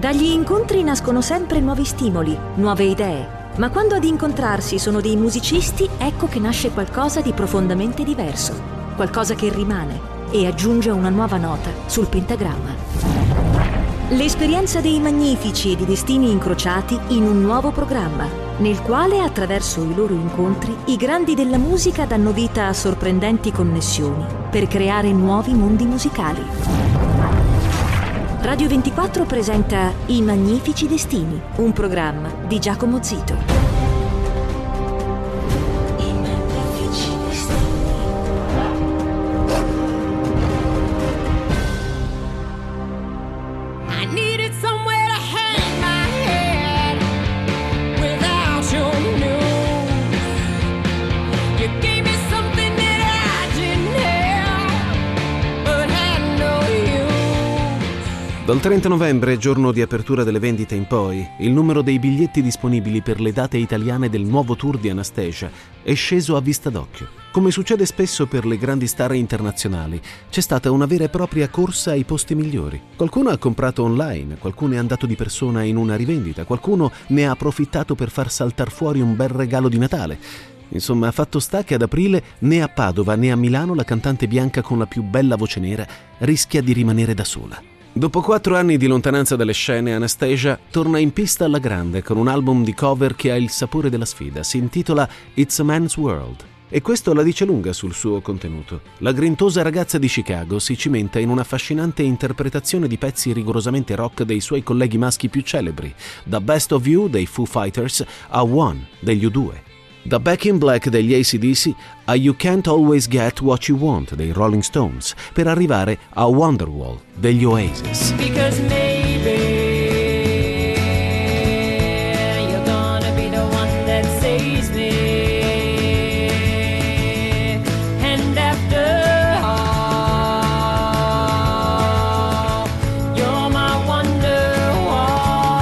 Dagli incontri nascono sempre nuovi stimoli, nuove idee, ma quando ad incontrarsi sono dei musicisti, ecco che nasce qualcosa di profondamente diverso, qualcosa che rimane e aggiunge una nuova nota sul pentagramma. L'esperienza dei Magnifici e di destini incrociati in un nuovo programma, nel quale, attraverso i loro incontri, i grandi della musica danno vita a sorprendenti connessioni per creare nuovi mondi musicali. Radio 24 presenta I Magnifici Destini, un programma di Giacomo Zito. I Magnifici Destini. I needed somewhere to hang my head without your news. You gave me something that I didn't have, but had no use. Dal 30 novembre, giorno di apertura delle vendite in poi, il numero dei biglietti disponibili per le date italiane del nuovo tour di Anastacia è sceso a vista d'occhio. Come succede spesso per le grandi star internazionali, c'è stata una vera e propria corsa ai posti migliori. Qualcuno ha comprato online, qualcuno è andato di persona in una rivendita, qualcuno ne ha approfittato per far saltar fuori un bel regalo di Natale. Insomma, fatto sta che ad aprile né a Padova né a Milano la cantante bianca con la più bella voce nera rischia di rimanere da sola. Dopo 4 anni di lontananza dalle scene, Anastacia torna in pista alla grande con un album di cover che ha il sapore della sfida. Si intitola It's a Man's World. E questo la dice lunga sul suo contenuto. La grintosa ragazza di Chicago si cimenta in un'affascinante interpretazione di pezzi rigorosamente rock dei suoi colleghi maschi più celebri, da Best of You dei Foo Fighters a One degli U2. Da Back in Black degli AC/DC a You Can't Always Get What You Want dei Rolling Stones, per arrivare a Wonderwall degli Oasis. Because maybe you're gonna be the one that saves me. And after all, you're my Wonderwall.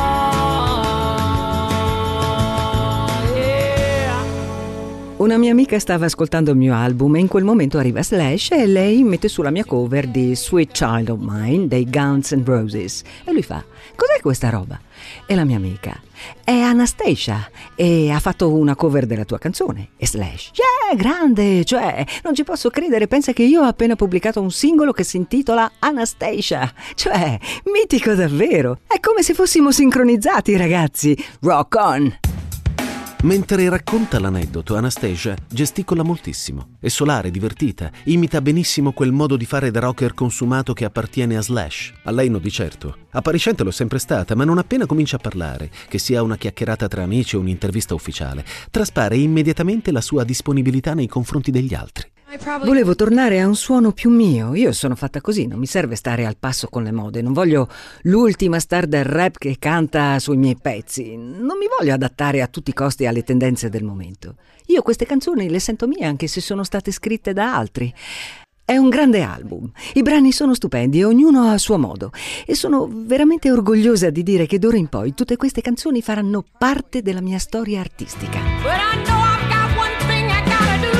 Yeah. Una mia amica stava ascoltando il mio album e in quel momento arriva Slash e lei mette sulla mia cover di Sweet Child of Mine dei Guns N' Roses e lui fa: cos'è questa roba? E la mia amica: è Anastacia e ha fatto una cover della tua canzone. E Slash: grande, cioè non ci posso credere, pensa che io ho appena pubblicato un singolo che si intitola Anastacia, cioè mitico davvero, è come se fossimo sincronizzati, ragazzi. Rock on! Mentre racconta l'aneddoto, Anastacia gesticola moltissimo. È solare, divertita, imita benissimo quel modo di fare da rocker consumato che appartiene a Slash. A lei no di certo. Appariscente l'ho sempre stata, ma non appena comincia a parlare, che sia una chiacchierata tra amici o un'intervista ufficiale, traspare immediatamente la sua disponibilità nei confronti degli altri. Volevo tornare a un suono più mio. Io sono fatta così, non mi serve stare al passo con le mode. Non voglio l'ultima star del rap che canta sui miei pezzi. Non mi voglio adattare a tutti i costi alle tendenze del momento. Io queste canzoni le sento mie anche se sono state scritte da altri. È un grande album. I brani sono stupendi, ognuno a suo modo. E sono veramente orgogliosa di dire che d'ora in poi tutte queste canzoni faranno parte della mia storia artistica. But I know I've got one thing I gotta do.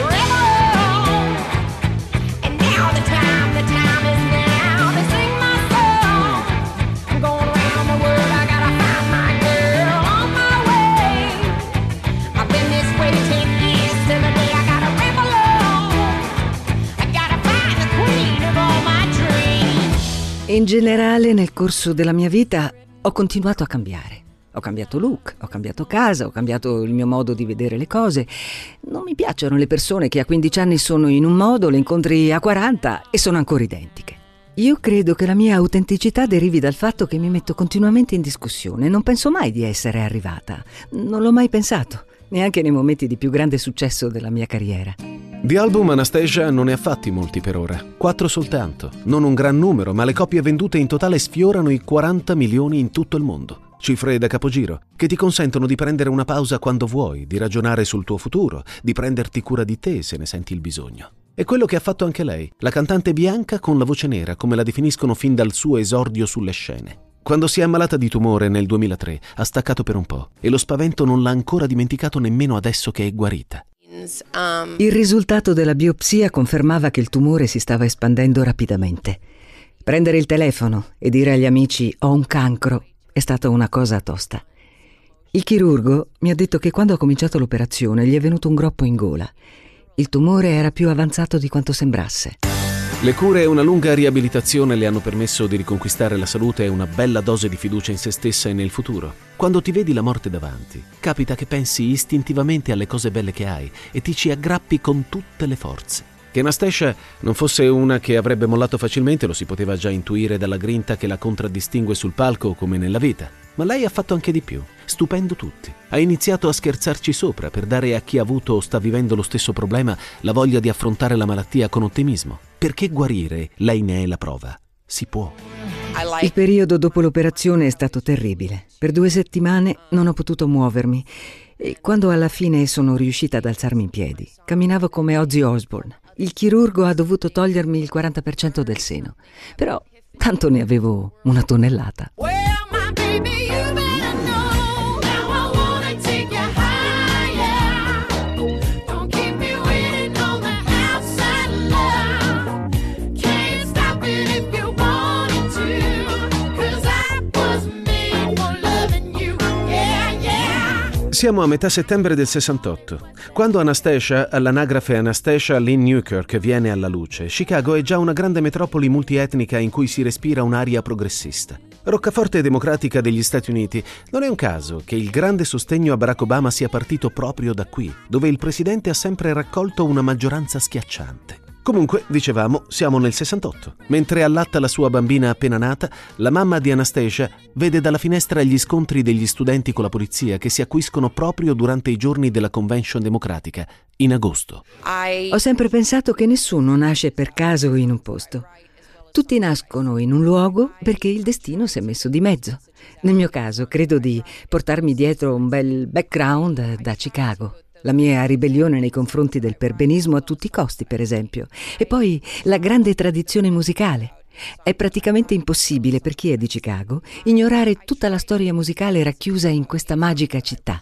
And now the time is now to sing my song. I'm going around the world, I gotta find my girl on my way. I've been this way 10 years till the day I gotta rap along. I gotta find the queen of all my dreams. In generale, nel corso della mia vita ho continuato a cambiare. Ho cambiato look, ho cambiato casa, ho cambiato il mio modo di vedere le cose. Non mi piacciono le persone che a 15 anni sono in un modo, le incontri a 40 e sono ancora identiche. Io credo che la mia autenticità derivi dal fatto che mi metto continuamente in discussione. Non penso mai di essere arrivata. Non l'ho mai pensato, neanche nei momenti di più grande successo della mia carriera. Di album Anastacia non ne ha fatti molti per ora, 4 soltanto. Non un gran numero, ma le copie vendute in totale sfiorano i 40 milioni in tutto il mondo. Cifre da capogiro, che ti consentono di prendere una pausa quando vuoi, di ragionare sul tuo futuro, di prenderti cura di te se ne senti il bisogno. È quello che ha fatto anche lei, la cantante bianca con la voce nera, come la definiscono fin dal suo esordio sulle scene. Quando si è ammalata di tumore nel 2003, ha staccato per un po' e lo spavento non l'ha ancora dimenticato nemmeno adesso che è guarita. Il risultato della biopsia confermava che il tumore si stava espandendo rapidamente. Prendere il telefono e dire agli amici ho un cancro è stata una cosa tosta. Il chirurgo mi ha detto che quando ha cominciato l'operazione gli è venuto un groppo in gola. Il tumore era più avanzato di quanto sembrasse. Le cure e una lunga riabilitazione le hanno permesso di riconquistare la salute e una bella dose di fiducia in se stessa e nel futuro. Quando ti vedi la morte davanti, capita che pensi istintivamente alle cose belle che hai e ti ci aggrappi con tutte le forze. Che Anastacia non fosse una che avrebbe mollato facilmente lo si poteva già intuire dalla grinta che la contraddistingue sul palco come nella vita. Ma lei ha fatto anche di più, stupendo tutti. Ha iniziato a scherzarci sopra per dare a chi ha avuto o sta vivendo lo stesso problema la voglia di affrontare la malattia con ottimismo. Perché guarire, lei ne è la prova. Si può. Il periodo dopo l'operazione è stato terribile. Per 2 settimane non ho potuto muovermi e quando alla fine sono riuscita ad alzarmi in piedi, camminavo come Ozzy Osbourne. Il chirurgo ha dovuto togliermi il 40% del seno, però tanto ne avevo 1 tonnellata. Well, my baby, you better know. Now I wanna take you higher. Don't keep me waiting on the outside love. Can't stop it if you wanted to. 'Cause I was made for loving you. Yeah, yeah. Siamo a metà settembre del 68. Quando Anastacia, all'anagrafe Anastacia Lynn Newkirk, viene alla luce, Chicago è già una grande metropoli multietnica in cui si respira un'aria progressista. Roccaforte democratica degli Stati Uniti, non è un caso che il grande sostegno a Barack Obama sia partito proprio da qui, dove il presidente ha sempre raccolto una maggioranza schiacciante. Comunque, dicevamo, siamo nel 68. Mentre allatta la sua bambina appena nata, la mamma di Anastacia vede dalla finestra gli scontri degli studenti con la polizia che si acuiscono proprio durante i giorni della Convention democratica, in agosto. Ho sempre pensato che nessuno nasce per caso in un posto. Tutti nascono in un luogo perché il destino si è messo di mezzo. Nel mio caso, credo di portarmi dietro un bel background da Chicago. La mia ribellione nei confronti del perbenismo a tutti i costi, per esempio. E poi la grande tradizione musicale. È praticamente impossibile per chi è di Chicago ignorare tutta la storia musicale racchiusa in questa magica città.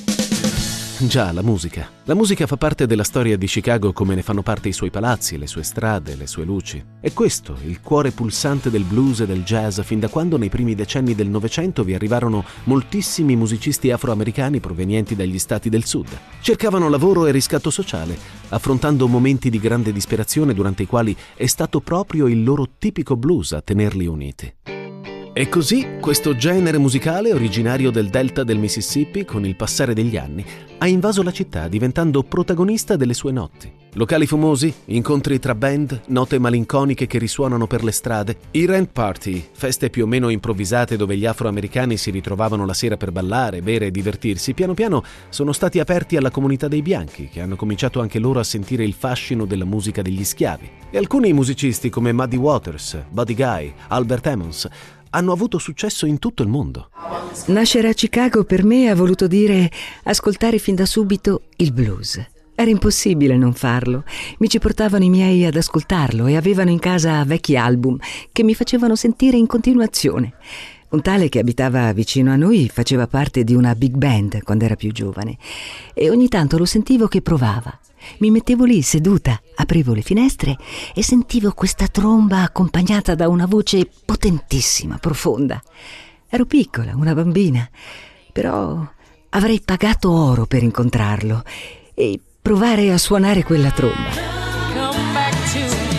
Già, la musica. La musica fa parte della storia di Chicago come ne fanno parte i suoi palazzi, le sue strade, le sue luci. È questo il cuore pulsante del blues e del jazz fin da quando nei primi decenni del Novecento vi arrivarono moltissimi musicisti afroamericani provenienti dagli stati del sud. Cercavano lavoro e riscatto sociale, affrontando momenti di grande disperazione durante i quali è stato proprio il loro tipico blues a tenerli uniti. E così questo genere musicale, originario del delta del Mississippi, con il passare degli anni, ha invaso la città diventando protagonista delle sue notti. Locali fumosi, incontri tra band, note malinconiche che risuonano per le strade, i rent party, feste più o meno improvvisate dove gli afroamericani si ritrovavano la sera per ballare, bere e divertirsi, piano piano sono stati aperti alla comunità dei bianchi, che hanno cominciato anche loro a sentire il fascino della musica degli schiavi. E alcuni musicisti come Muddy Waters, Buddy Guy, Albert Emmons hanno avuto successo in tutto il mondo. Nascere a Chicago per me ha voluto dire ascoltare fin da subito il blues. Era impossibile non farlo. Mi ci portavano i miei ad ascoltarlo e avevano in casa vecchi album che mi facevano sentire in continuazione. Un tale che abitava vicino a noi faceva parte di una big band quando era più giovane e ogni tanto lo sentivo che provava. Mi mettevo lì seduta, aprivo le finestre e sentivo questa tromba accompagnata da una voce potentissima, profonda. Ero piccola, una bambina, però avrei pagato oro per incontrarlo e provare a suonare quella tromba. Come back to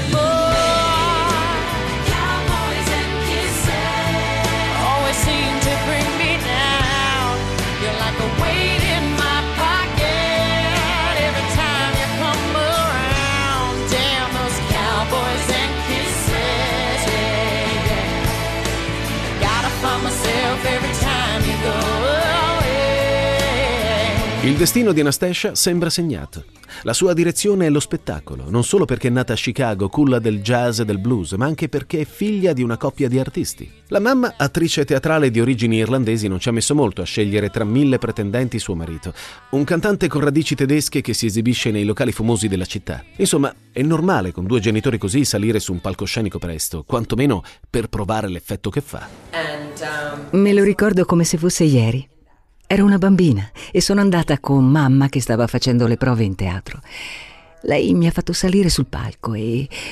cowboys and kisses. Always seem to bring me down. You're like a weight in my pocket every time you come around. Damn those cowboys and kisses. Yeah, yeah. Gotta find myself every time you go away. Il destino di Anastacia sembra segnato. La sua direzione è lo spettacolo, non solo perché è nata a Chicago, culla del jazz e del blues, ma anche perché è figlia di una coppia di artisti. La mamma, attrice teatrale di origini irlandesi, non ci ha messo molto a scegliere tra 1000 pretendenti suo marito. Un cantante con radici tedesche che si esibisce nei locali fumosi della città. Insomma, è normale con 2 genitori così salire su un palcoscenico presto, quantomeno per provare l'effetto che fa. Me lo ricordo come se fosse ieri. Ero una bambina e sono andata con mamma che stava facendo le prove in teatro. Lei mi ha fatto salire sul palco e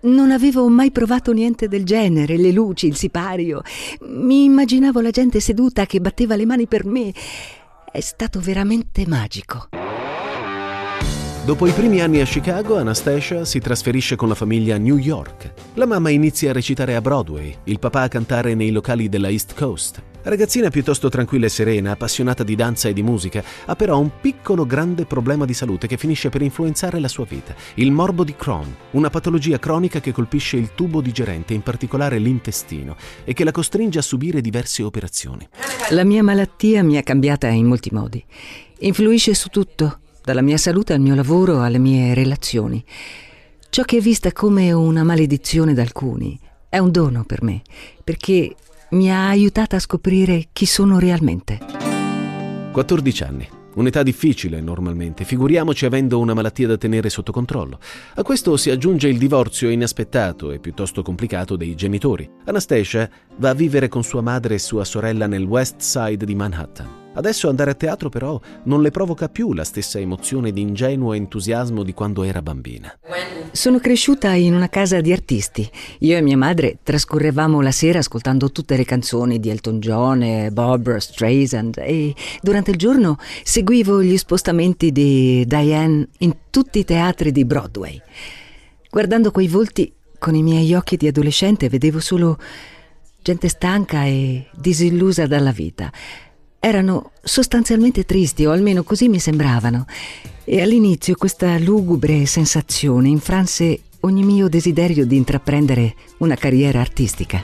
Non avevo mai provato niente del genere, le luci, il sipario. Mi immaginavo la gente seduta che batteva le mani per me. È stato veramente magico. Dopo i primi anni a Chicago, Anastacia si trasferisce con la famiglia a New York. La mamma inizia a recitare a Broadway, il papà a cantare nei locali della East Coast. Ragazzina piuttosto tranquilla e serena, appassionata di danza e di musica, ha però un piccolo grande problema di salute che finisce per influenzare la sua vita: il morbo di Crohn, una patologia cronica che colpisce il tubo digerente, in particolare l'intestino, e che la costringe a subire diverse operazioni. La mia malattia mi ha cambiata in molti modi. Influisce su tutto, dalla mia salute al mio lavoro alle mie relazioni. Ciò che è vista come una maledizione da alcuni è un dono per me, perché mi ha aiutata a scoprire chi sono realmente. 14 anni. Un'età difficile normalmente, figuriamoci avendo una malattia da tenere sotto controllo. A questo si aggiunge il divorzio inaspettato e piuttosto complicato dei genitori. Anastacia va a vivere con sua madre e sua sorella nel West Side di Manhattan. Adesso andare a teatro però non le provoca più la stessa emozione di ingenuo entusiasmo di quando era bambina. Sono cresciuta in una casa di artisti. Io e mia madre trascorrevamo la sera ascoltando tutte le canzoni di Elton John e Barbra Streisand, e durante il giorno seguivo gli spostamenti di Diane in tutti i teatri di Broadway. Guardando quei volti con i miei occhi di adolescente vedevo solo gente stanca e disillusa dalla vita. Erano sostanzialmente tristi, o almeno così mi sembravano, e all'inizio questa lugubre sensazione infranse ogni mio desiderio di intraprendere una carriera artistica.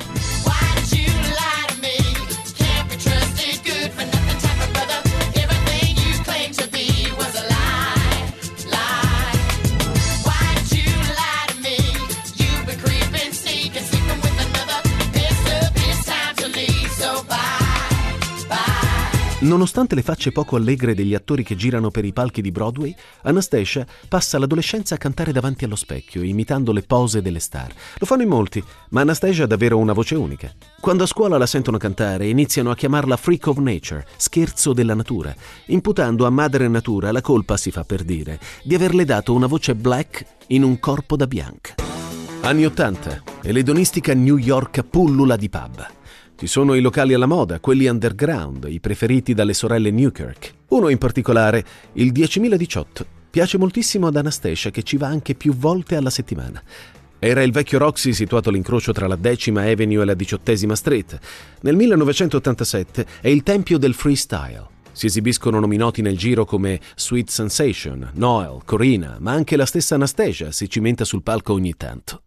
Nonostante le facce poco allegre degli attori che girano per i palchi di Broadway, Anastacia passa l'adolescenza a cantare davanti allo specchio, imitando le pose delle star. Lo fanno in molti, ma Anastacia ha davvero una voce unica. Quando a scuola la sentono cantare, iniziano a chiamarla Freak of Nature, scherzo della natura, imputando a madre natura la colpa, si fa per dire, di averle dato una voce black in un corpo da bianca. Anni 80, e l'edonistica New York pullula di pub. Ci sono i locali alla moda, quelli underground, i preferiti dalle sorelle Newkirk. Uno in particolare, il 10.018, piace moltissimo ad Anastacia, che ci va anche più volte alla settimana. Era il vecchio Roxy situato all'incrocio tra la 10th Avenue e la 18th Street. Nel 1987 è il tempio del freestyle. Si esibiscono nomi noti nel giro come Sweet Sensation, Noel, Corina, ma anche la stessa Anastacia si cimenta sul palco ogni tanto.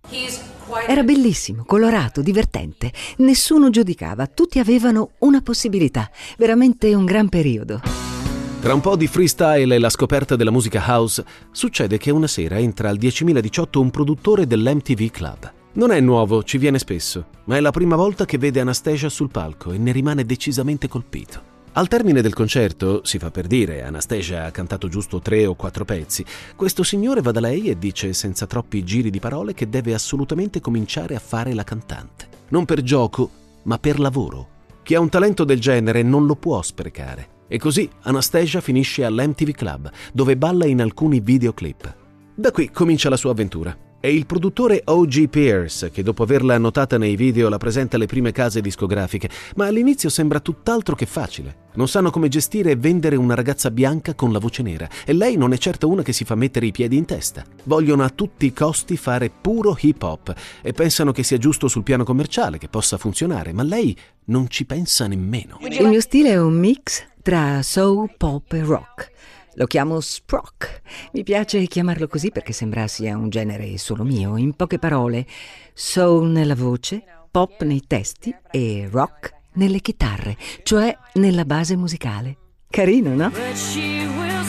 Era bellissimo, colorato, divertente. Nessuno giudicava, tutti avevano una possibilità. Veramente un gran periodo. Tra un po' di freestyle e la scoperta della musica house, succede che una sera entra al 10.018 un produttore dell'MTV Club. Non è nuovo, ci viene spesso, ma è la prima volta che vede Anastacia sul palco e ne rimane decisamente colpito. Al termine del concerto, si fa per dire, Anastacia ha cantato giusto 3 o 4 pezzi, questo signore va da lei e dice senza troppi giri di parole che deve assolutamente cominciare a fare la cantante. Non per gioco, ma per lavoro. Chi ha un talento del genere non lo può sprecare. E così Anastacia finisce all'MTV Club, dove balla in alcuni videoclip. Da qui comincia la sua avventura. È il produttore O.G. Pierce che, dopo averla annotata nei video, la presenta alle prime case discografiche, ma all'inizio sembra tutt'altro che facile. Non sanno come gestire e vendere una ragazza bianca con la voce nera, e lei non è certo una che si fa mettere i piedi in testa. Vogliono a tutti i costi fare puro hip hop e pensano che sia giusto sul piano commerciale, che possa funzionare, ma lei non ci pensa nemmeno. Il mio stile è un mix tra soul, pop e rock. Lo chiamo sprock. Mi piace chiamarlo così perché sembra sia un genere solo mio. In poche parole, soul nella voce, pop nei testi e rock nelle chitarre, cioè nella base musicale. Carino, no? But she will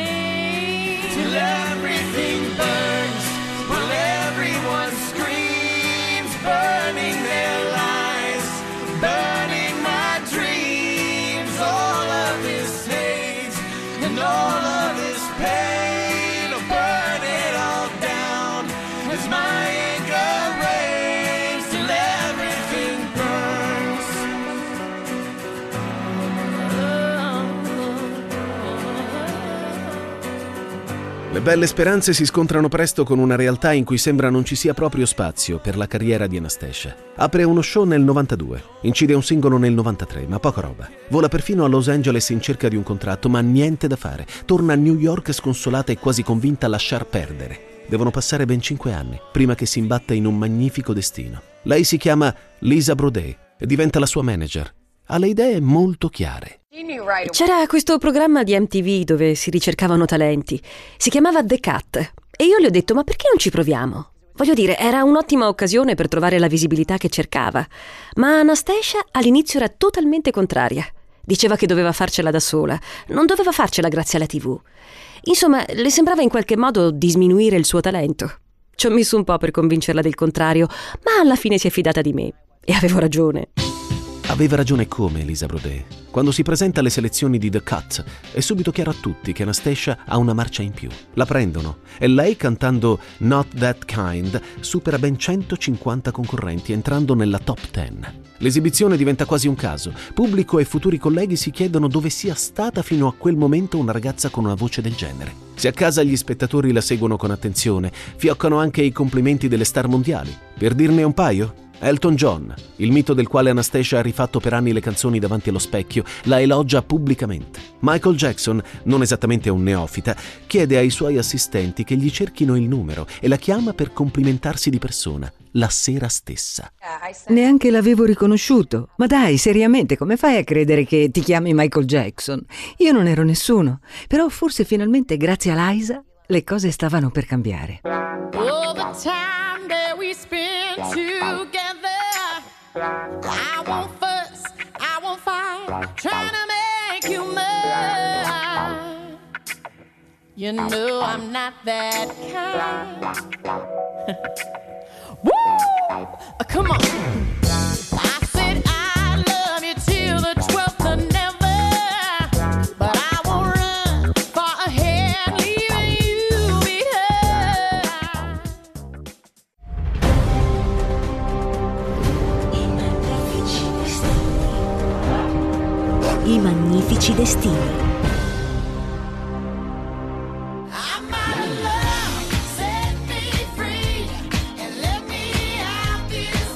sing till everything burns, while everyone screams, burning their lives, burning my dreams, all of this hate and all of this pain, oh, burn it all down as my anger rains till everything burns. Le belle speranze si scontrano presto con una realtà in cui sembra non ci sia proprio spazio per la carriera di Anastacia. Apre uno show nel 92, incide un singolo nel 93, ma poca roba. Vola perfino a Los Angeles in cerca di un contratto, ma niente da fare. Torna a New York sconsolata e quasi convinta a lasciar perdere. Devono passare ben 5 anni prima che si imbatta in un magnifico destino. Lei si chiama Lisa Braudet e diventa la sua manager. Ha le idee molto chiare. C'era questo programma di MTV dove si ricercavano talenti. Si chiamava The Cut. E io le ho detto, ma perché non ci proviamo? Voglio dire, era un'ottima occasione per trovare la visibilità che cercava. Ma Anastacia all'inizio era totalmente contraria. Diceva che doveva farcela da sola, non doveva farcela grazie alla TV. Insomma, le sembrava in qualche modo di sminuire il suo talento. Ci ho messo un po' per convincerla del contrario, ma alla fine si è fidata di me. E avevo ragione. Aveva ragione come Lisa Braudet. Quando si presenta alle selezioni di The Cut è subito chiaro a tutti che Anastacia ha una marcia in più. La prendono e lei, cantando Not That Kind, supera ben 150 concorrenti, entrando nella top 10. L'esibizione diventa quasi un caso. Pubblico e futuri colleghi si chiedono dove sia stata fino a quel momento una ragazza con una voce del genere. Se a casa gli spettatori la seguono con attenzione, fioccano anche i complimenti delle star mondiali. Per dirne un paio? Elton John, il mito del quale Anastacia ha rifatto per anni le canzoni davanti allo specchio, la elogia pubblicamente. Michael Jackson, non esattamente un neofita, chiede ai suoi assistenti che gli cerchino il numero e la chiama per complimentarsi di persona, la sera stessa. Neanche l'avevo riconosciuto. Ma dai, seriamente, come fai a credere che ti chiami Michael Jackson? Io non ero nessuno. Però forse finalmente, grazie a Liza, le cose stavano per cambiare. All the time that we spend together, I won't fuss, I won't fight, trying to make you mine. You know I'm not that kind. Woo! Come on. I said I love you till the 12th of never, but I won't run far ahead, leaving you behind. I magnifici destini. I'm out of love, set me free, and let me out this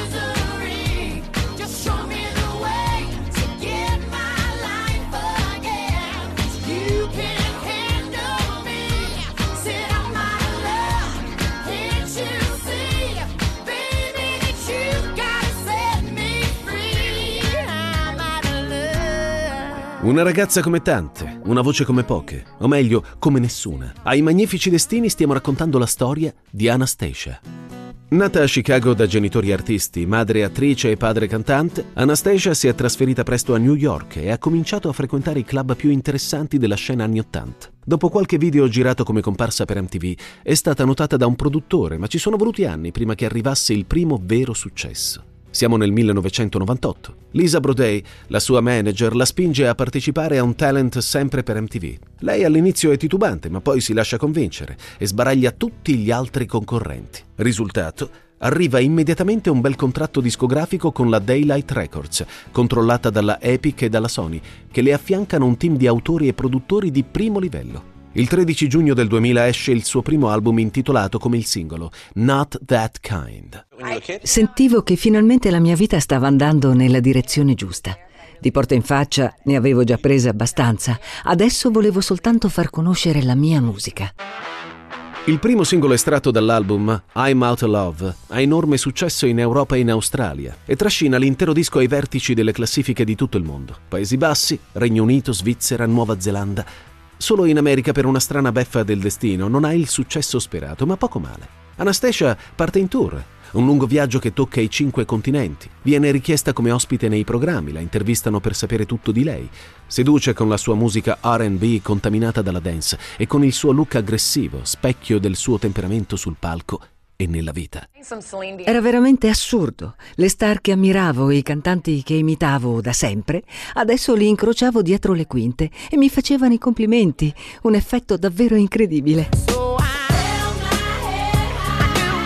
misery. Just show me the way to get my life again. You can handle me. Said I'm out of love, can't you see, baby, that you gotta set me free. I'm out of love. Una ragazza come tante, una voce come poche, o meglio, come nessuna. Ai magnifici destini stiamo raccontando la storia di Anastacia. Nata a Chicago da genitori artisti, madre attrice e padre cantante, Anastacia si è trasferita presto a New York e ha cominciato a frequentare i club più interessanti della scena anni '80. Dopo qualche video girato come comparsa per MTV, è stata notata da un produttore, ma ci sono voluti anni prima che arrivasse il primo vero successo. Siamo nel 1998. Lisa Braudet, la sua manager, la spinge a partecipare a un talent sempre per MTV. Lei all'inizio è titubante, ma poi si lascia convincere e sbaraglia tutti gli altri concorrenti. Risultato: arriva immediatamente un bel contratto discografico con la Daylight Records, controllata dalla Epic e dalla Sony, che le affiancano un team di autori e produttori di primo livello. Il 13 giugno del 2000 esce il suo primo album intitolato come il singolo Not That Kind. Sentivo che finalmente la mia vita stava andando nella direzione giusta. Di porta in faccia ne avevo già prese abbastanza. Adesso volevo soltanto far conoscere la mia musica. Il primo singolo estratto dall'album, I'm Out of Love, ha enorme successo in Europa e in Australia e trascina l'intero disco ai vertici delle classifiche di tutto il mondo. Paesi Bassi, Regno Unito, Svizzera, Nuova Zelanda. Solo in America, per una strana beffa del destino, non ha il successo sperato, ma poco male. Anastacia parte in tour, un lungo viaggio che tocca i 5 continenti. Viene richiesta come ospite nei programmi, la intervistano per sapere tutto di lei. Seduce con la sua musica R&B contaminata dalla dance e con il suo look aggressivo, specchio del suo temperamento sul palco e nella vita. Era veramente assurdo. Le star che ammiravo e i cantanti che imitavo da sempre, adesso li incrociavo dietro le quinte e mi facevano i complimenti. Un effetto davvero incredibile. So I held my head, I knew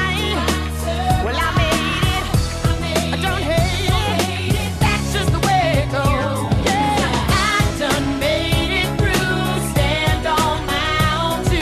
why. Well, I made it, I don't hate it, that's just the way it goes. Yeah, I done made it through, stand on my own 2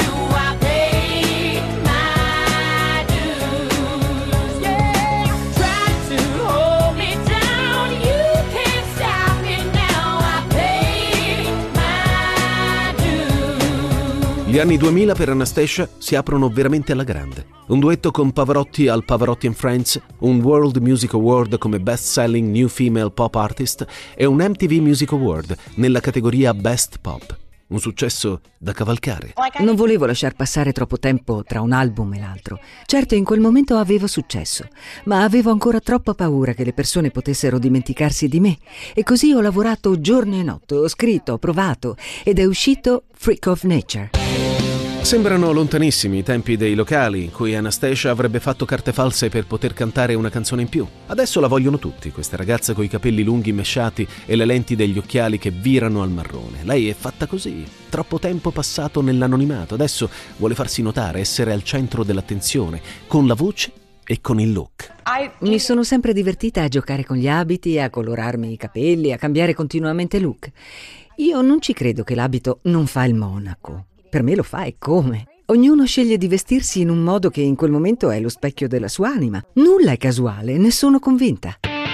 Gli anni 2000 per Anastacia si aprono veramente alla grande. Un duetto con Pavarotti al Pavarotti and Friends, un World Music Award come Best Selling New Female Pop Artist e un MTV Music Award nella categoria Best Pop. Un successo da cavalcare. Non volevo lasciar passare troppo tempo tra un album e l'altro. Certo, in quel momento avevo successo, ma avevo ancora troppa paura che le persone potessero dimenticarsi di me. E così ho lavorato giorno e notte, ho scritto, ho provato ed è uscito Freak of Nature. Sembrano lontanissimi i tempi dei locali in cui Anastacia avrebbe fatto carte false per poter cantare una canzone in più. Adesso la vogliono tutti, questa ragazza coi capelli lunghi mesciati e le lenti degli occhiali che virano al marrone. Lei è fatta così, troppo tempo passato nell'anonimato, adesso vuole farsi notare, essere al centro dell'attenzione, con la voce e con il look. Mi sono sempre divertita a giocare con gli abiti, a colorarmi i capelli, a cambiare continuamente look. Io non ci credo che l'abito non fa il monaco. Per me lo fa e come. Ognuno sceglie di vestirsi in un modo che in quel momento è lo specchio della sua anima. Nulla è casuale, ne sono convinta.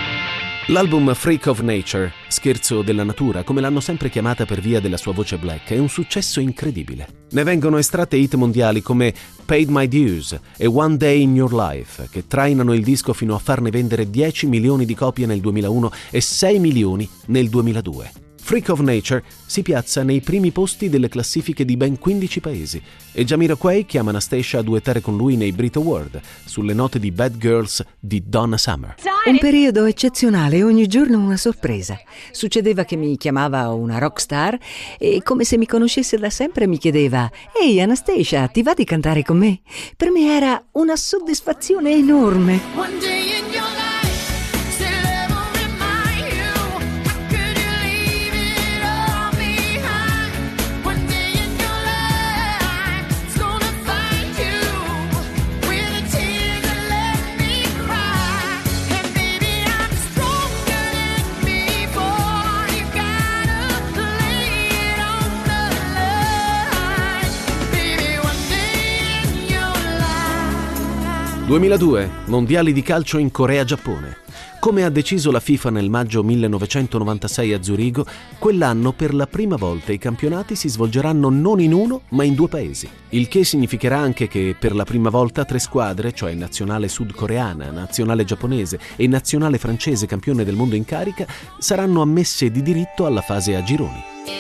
L'album Freak of Nature, scherzo della natura, come l'hanno sempre chiamata per via della sua voce black, è un successo incredibile. Ne vengono estratte hit mondiali come Paid My Dues e One Day in Your Life, che trainano il disco fino a farne vendere 10 milioni di copie nel 2001 e 6 milioni nel 2002. Freak of Nature si piazza nei primi posti delle classifiche di ben 15 paesi e Jamiroquai chiama Anastacia a duettare con lui nei Brit Award sulle note di Bad Girls di Donna Summer. Un periodo eccezionale, ogni giorno una sorpresa. Succedeva che mi chiamava una rockstar e come se mi conoscesse da sempre mi chiedeva «Ehi Anastacia, ti va di cantare con me?» Per me era una soddisfazione enorme. One day in your life, still ever remind you, how could you leave it all behind? One day in your life, it's gonna find you with the tears that let me cry. And baby, I'm stronger than before. You gotta lay it on the line. Baby, one day in your life. 2002, mondiali di calcio in Corea-Giappone. Come ha deciso la FIFA nel maggio 1996 a Zurigo, quell'anno per la prima volta i campionati si svolgeranno non in uno ma in due paesi. Il che significherà anche che per la prima volta 3 squadre, cioè nazionale sudcoreana, nazionale giapponese e nazionale francese campione del mondo in carica, saranno ammesse di diritto alla fase a gironi.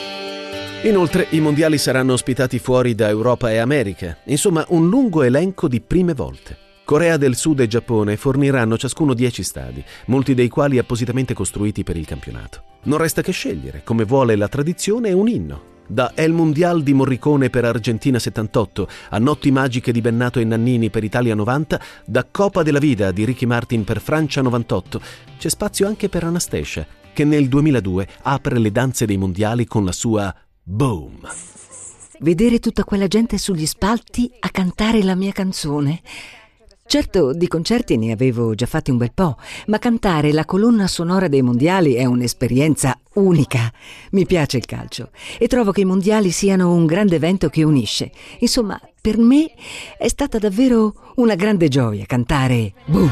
Inoltre i mondiali saranno ospitati fuori da Europa e America, insomma un lungo elenco di prime volte. Corea del Sud e Giappone forniranno ciascuno 10 stadi, molti dei quali appositamente costruiti per il campionato. Non resta che scegliere, come vuole la tradizione, un inno. Da El Mundial di Morricone per Argentina 78, a Notti Magiche di Bennato e Nannini per Italia 90, da Copa della Vida di Ricky Martin per Francia 98, c'è spazio anche per Anastacia, che nel 2002 apre le danze dei mondiali con la sua Boom. Vedere tutta quella gente sugli spalti a cantare la mia canzone. Certo, di concerti ne avevo già fatti un bel po', ma cantare la colonna sonora dei mondiali è un'esperienza unica. Mi piace il calcio e trovo che i mondiali siano un grande evento che unisce. Insomma, per me è stata davvero una grande gioia cantare Boom.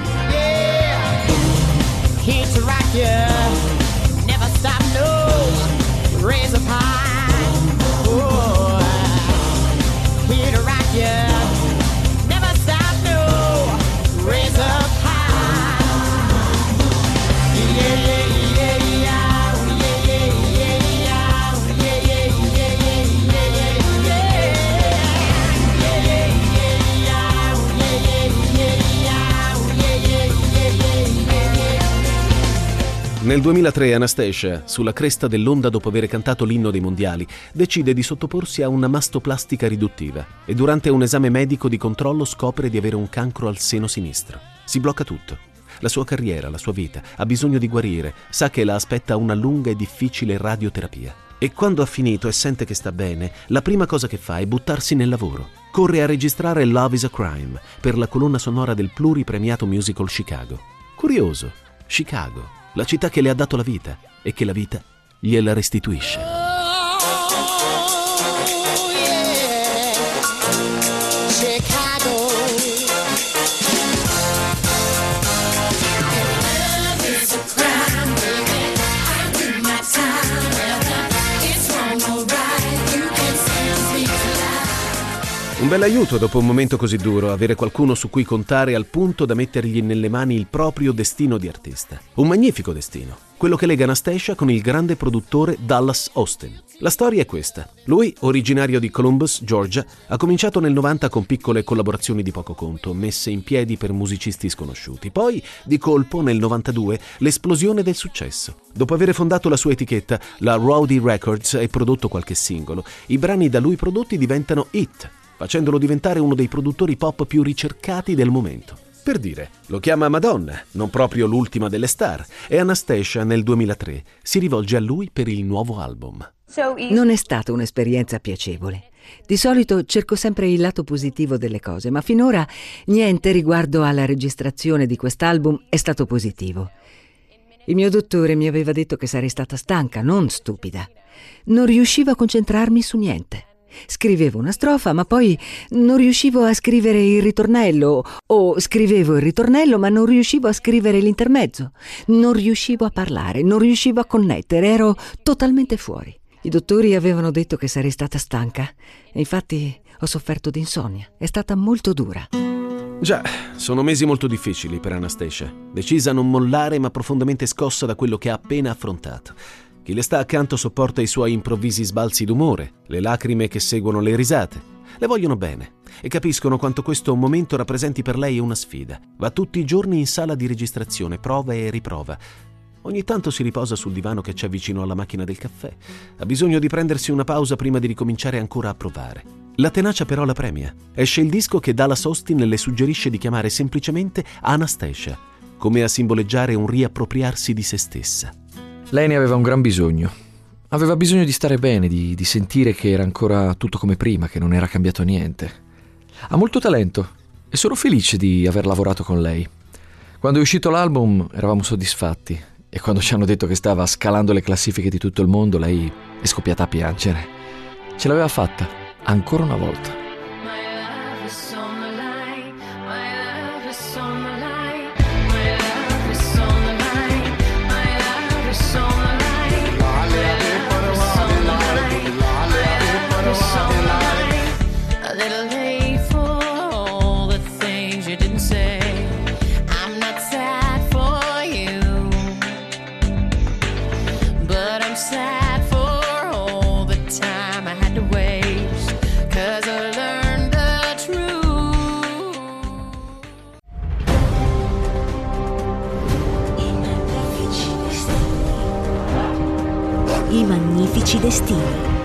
Can't you rock ya? Never stop, no. Raise up high. Oh, here to rock ya. Never stop, no. Raise up high. Yeah, yeah, yeah, yeah. Oh, yeah, yeah, yeah, yeah. Oh, yeah, yeah, yeah, yeah, yeah, yeah, yeah. Yeah, yeah, yeah, yeah. Oh, yeah, yeah, yeah, yeah. Oh, yeah, yeah, yeah, yeah, yeah. Nel 2003 Anastacia, sulla cresta dell'onda dopo aver cantato l'inno dei mondiali, decide di sottoporsi a una mastoplastica riduttiva e durante un esame medico di controllo scopre di avere un cancro al seno sinistro. Si blocca tutto. La sua carriera, la sua vita, ha bisogno di guarire, sa che la aspetta una lunga e difficile radioterapia. E quando ha finito e sente che sta bene, la prima cosa che fa è buttarsi nel lavoro. Corre a registrare Love is a Crime per la colonna sonora del pluripremiato musical Chicago. Curioso, Chicago, la città che le ha dato la vita e che la vita gliela restituisce. Oh, yeah. Chicago. Love is a crime, baby. I do my time. It's wrong or right. You can send me to life. Un bel aiuto dopo un momento così duro, avere qualcuno su cui contare al punto da mettergli nelle mani il proprio destino di artista. Un magnifico destino, quello che lega Anastacia con il grande produttore Dallas Austin. La storia è questa. Lui, originario di Columbus, Georgia, ha cominciato nel 90 con piccole collaborazioni di poco conto, messe in piedi per musicisti sconosciuti. Poi, di colpo, nel 92, l'esplosione del successo. Dopo aver fondato la sua etichetta, la Rowdy Records, e prodotto qualche singolo, i brani da lui prodotti diventano hit, facendolo diventare uno dei produttori pop più ricercati del momento. Per dire, lo chiama Madonna, non proprio l'ultima delle star, e Anastacia nel 2003 si rivolge a lui per il nuovo album. Non è stata un'esperienza piacevole. Di solito cerco sempre il lato positivo delle cose, ma finora niente riguardo alla registrazione di quest'album è stato positivo. Il mio dottore mi aveva detto che sarei stata stanca, non stupida. Non riuscivo a concentrarmi su niente. Scrivevo una strofa, ma poi non riuscivo a scrivere il ritornello, o scrivevo il ritornello, ma non riuscivo a scrivere l'intermezzo. Non riuscivo a parlare, non riuscivo a connettere, ero totalmente fuori. I dottori avevano detto che sarei stata stanca e infatti ho sofferto di insonnia. È stata molto dura. Già, sono mesi molto difficili per Anastacia, decisa a non mollare ma profondamente scossa da quello che ha appena affrontato. Chi le sta accanto sopporta i suoi improvvisi sbalzi d'umore, le lacrime che seguono le risate. Le vogliono bene e capiscono quanto questo momento rappresenti per lei una sfida. Va tutti i giorni in sala di registrazione, prova e riprova. Ogni tanto si riposa sul divano che c'è vicino alla macchina del caffè. Ha bisogno di prendersi una pausa prima di ricominciare ancora a provare. La tenacia però la premia. Esce il disco che Dallas Austin le suggerisce di chiamare semplicemente Anastacia, come a simboleggiare un riappropriarsi di se stessa. Lei ne aveva un gran bisogno. Aveva bisogno di stare bene, di sentire che era ancora tutto come prima, che non era cambiato niente. Ha molto talento e sono felice di aver lavorato con lei. Quando è uscito l'album eravamo soddisfatti. E quando ci hanno detto che stava scalando le classifiche di tutto il mondo, lei è scoppiata a piangere. Ce l'aveva fatta, ancora una volta. I magnifici destini.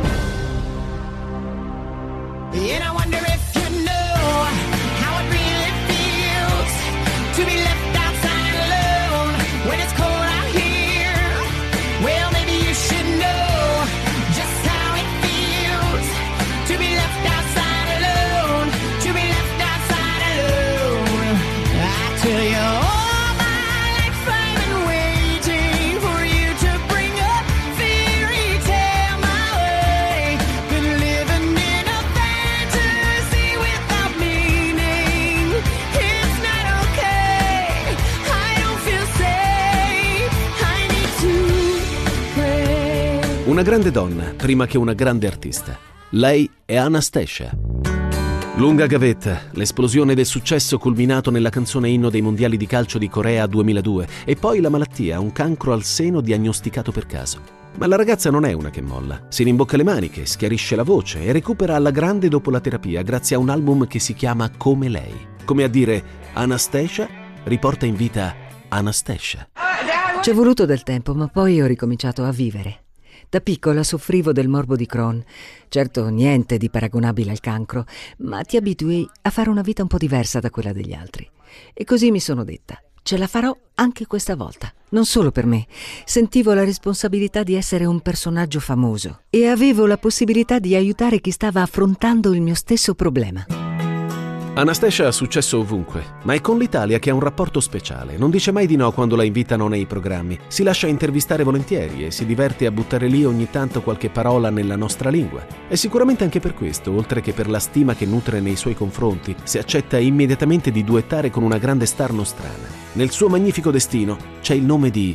And I wonder if you know how it really feels to be left outside alone when it's cold out here. Well, maybe you should know just how it feels to be left outside alone, to be left outside alone. I tell you all my life I've been waiting for you to bring a fairy tale my way. Been living in a fantasy without meaning. It's not okay. I don't feel safe. I need to pray. Una grande donna, prima che una grande artista. Lei è Anastacia. Lunga gavetta, l'esplosione del successo culminato nella canzone inno dei mondiali di calcio di Corea 2002 e poi la malattia, un cancro al seno diagnosticato per caso. Ma la ragazza non è una che molla, si rimbocca le maniche, schiarisce la voce e recupera alla grande dopo la terapia grazie a un album che si chiama Come Lei. Come a dire, Anastacia riporta in vita Anastacia. Ci è voluto del tempo, ma poi ho ricominciato a vivere. Da piccola soffrivo del morbo di Crohn. Certo, niente di paragonabile al cancro, ma ti abitui a fare una vita un po' diversa da quella degli altri. E così mi sono detta, ce la farò anche questa volta. Non solo per me. Sentivo la responsabilità di essere un personaggio famoso e avevo la possibilità di aiutare chi stava affrontando il mio stesso problema. Anastacia ha successo ovunque, ma è con l'Italia che ha un rapporto speciale. Non dice mai di no quando la invitano nei programmi. Si lascia intervistare volentieri e si diverte a buttare lì ogni tanto qualche parola nella nostra lingua. E sicuramente anche per questo, oltre che per la stima che nutre nei suoi confronti, si accetta immediatamente di duettare con una grande star nostrana. Nel suo magnifico destino c'è il nome di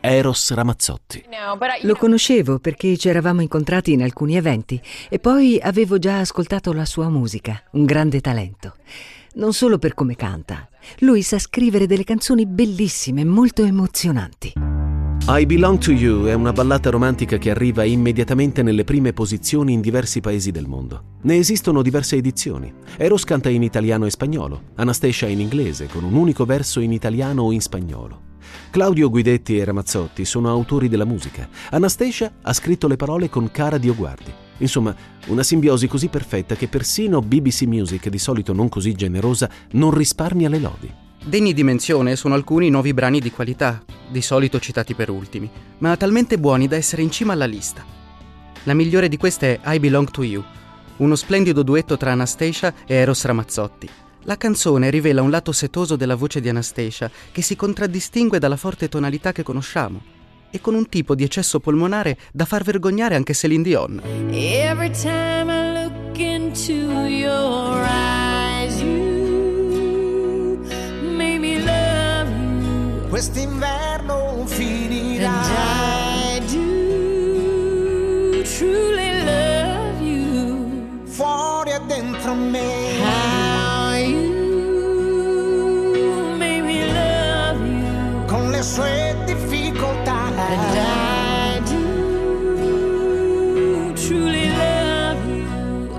Eros Ramazzotti. Lo conoscevo perché ci eravamo incontrati in alcuni eventi e poi avevo già ascoltato la sua musica, un grande talento. Non solo per come canta, lui sa scrivere delle canzoni bellissime, molto emozionanti. I Belong to You è una ballata romantica che arriva immediatamente nelle prime posizioni in diversi paesi del mondo. Ne esistono diverse edizioni. Eros canta in italiano e spagnolo, Anastacia in inglese, con un unico verso in italiano o in spagnolo. Claudio Guidetti e Ramazzotti sono autori della musica. Anastacia ha scritto le parole con Cara Dioguardi. Insomma, una simbiosi così perfetta che persino BBC Music, di solito non così generosa, non risparmia le lodi. Degni di menzione sono alcuni nuovi brani di qualità, di solito citati per ultimi, ma talmente buoni da essere in cima alla lista. La migliore di queste è I Belong to You, uno splendido duetto tra Anastacia e Eros Ramazzotti. La canzone rivela un lato setoso della voce di Anastacia che si contraddistingue dalla forte tonalità che conosciamo e con un tipo di eccesso polmonare da far vergognare anche Céline Dion. Every time I look into your eyes, you make me love you. Quest'inverno finirà. And I do truly love you. Fuori e dentro me. How you make me love you. Con le sue difficoltà. And I do truly love you.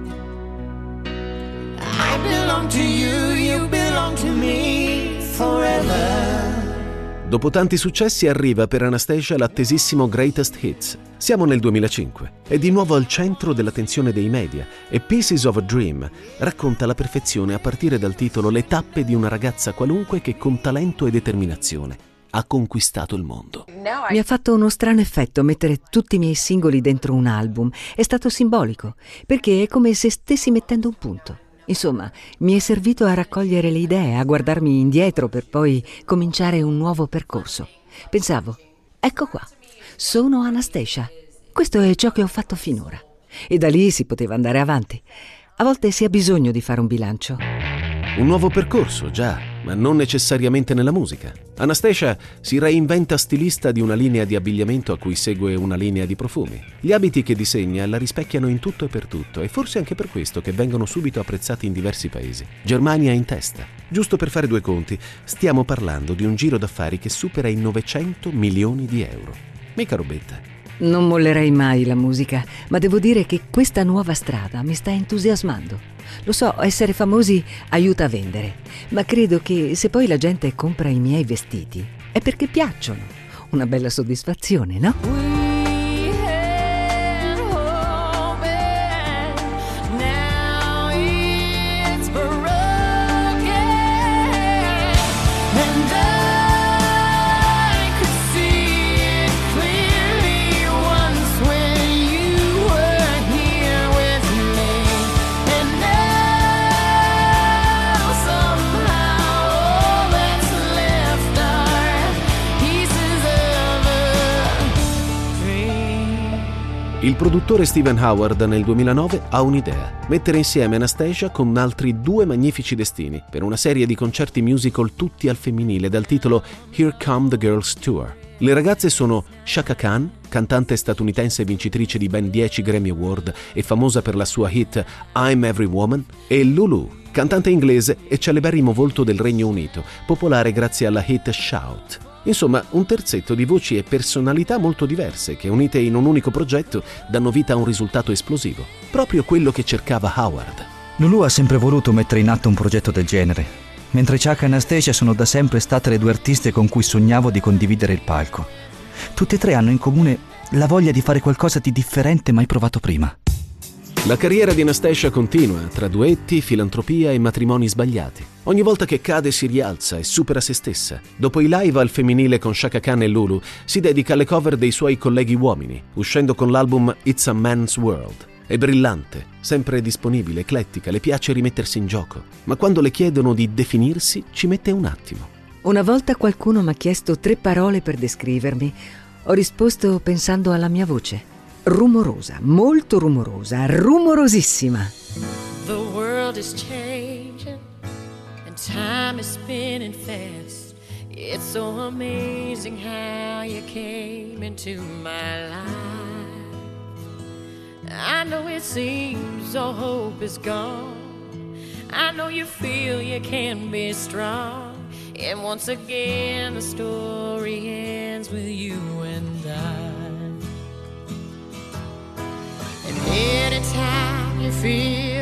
I belong to you, you belong to me forever. Dopo tanti successi arriva per Anastacia l'attesissimo Greatest Hits. Siamo nel 2005. È di nuovo al centro dell'attenzione dei media e Pieces of a Dream racconta alla perfezione, a partire dal titolo, le tappe di una ragazza qualunque che con talento e determinazione ha conquistato il mondo. Mi ha fatto uno strano effetto mettere tutti i miei singoli dentro un album. È stato simbolico, perché è come se stessi mettendo un punto. Insomma, mi è servito a raccogliere le idee, a guardarmi indietro per poi cominciare un nuovo percorso. Pensavo, ecco qua, sono Anastacia. Questo è ciò che ho fatto finora. E da lì si poteva andare avanti. A volte si ha bisogno di fare un bilancio. Un nuovo percorso, già, ma non necessariamente nella musica. Anastacia si reinventa stilista di una linea di abbigliamento a cui segue una linea di profumi. Gli abiti che disegna la rispecchiano in tutto e per tutto, e forse anche per questo che vengono subito apprezzati in diversi paesi. Germania in testa. Giusto per fare due conti, stiamo parlando di un giro d'affari che supera i 900 milioni di euro. Mica robetta. Non mollerei mai la musica, ma devo dire che questa nuova strada mi sta entusiasmando. Lo so, essere famosi aiuta a vendere, ma credo che se poi la gente compra i miei vestiti è perché piacciono. Una bella soddisfazione, no? We had hope and now it's broken. And I could see it clearly once when you were here with me. And now somehow all that's left are pieces of a dream. Il produttore Steven Howard nel 2009 ha un'idea: mettere insieme Anastacia con altri due magnifici destini per una serie di concerti musical tutti al femminile dal titolo Here Come the Girls Tour. Le ragazze sono Chaka Khan, cantante statunitense vincitrice di ben 10 Grammy Award e famosa per la sua hit I'm Every Woman, e Lulu, cantante inglese e celeberrimo volto del Regno Unito, popolare grazie alla hit Shout. Insomma, un terzetto di voci e personalità molto diverse che, unite in un unico progetto, danno vita a un risultato esplosivo. Proprio quello che cercava Howard. Lulu ha sempre voluto mettere in atto un progetto del genere, mentre Chaka e Anastacia sono da sempre state le due artiste con cui sognavo di condividere il palco. Tutte e tre hanno in comune la voglia di fare qualcosa di differente mai provato prima. La carriera di Anastacia continua, tra duetti, filantropia e matrimoni sbagliati. Ogni volta che cade si rialza e supera se stessa. Dopo i live al femminile con Chaka Khan e Lulu, si dedica alle cover dei suoi colleghi uomini, uscendo con l'album It's a Man's World. È brillante, sempre disponibile, eclettica, le piace rimettersi in gioco. Ma quando le chiedono di definirsi, ci mette un attimo. Una volta qualcuno mi ha chiesto 3 parole per descrivermi. Ho risposto pensando alla mia voce. Rumorosa, molto rumorosa, rumorosissima. The world is changing and time is spinning fast. It's so amazing how why you came into my life. I know it seems all hope is gone. I know you feel you can't be strong. And once again the story ends with you and I. And anytime you feel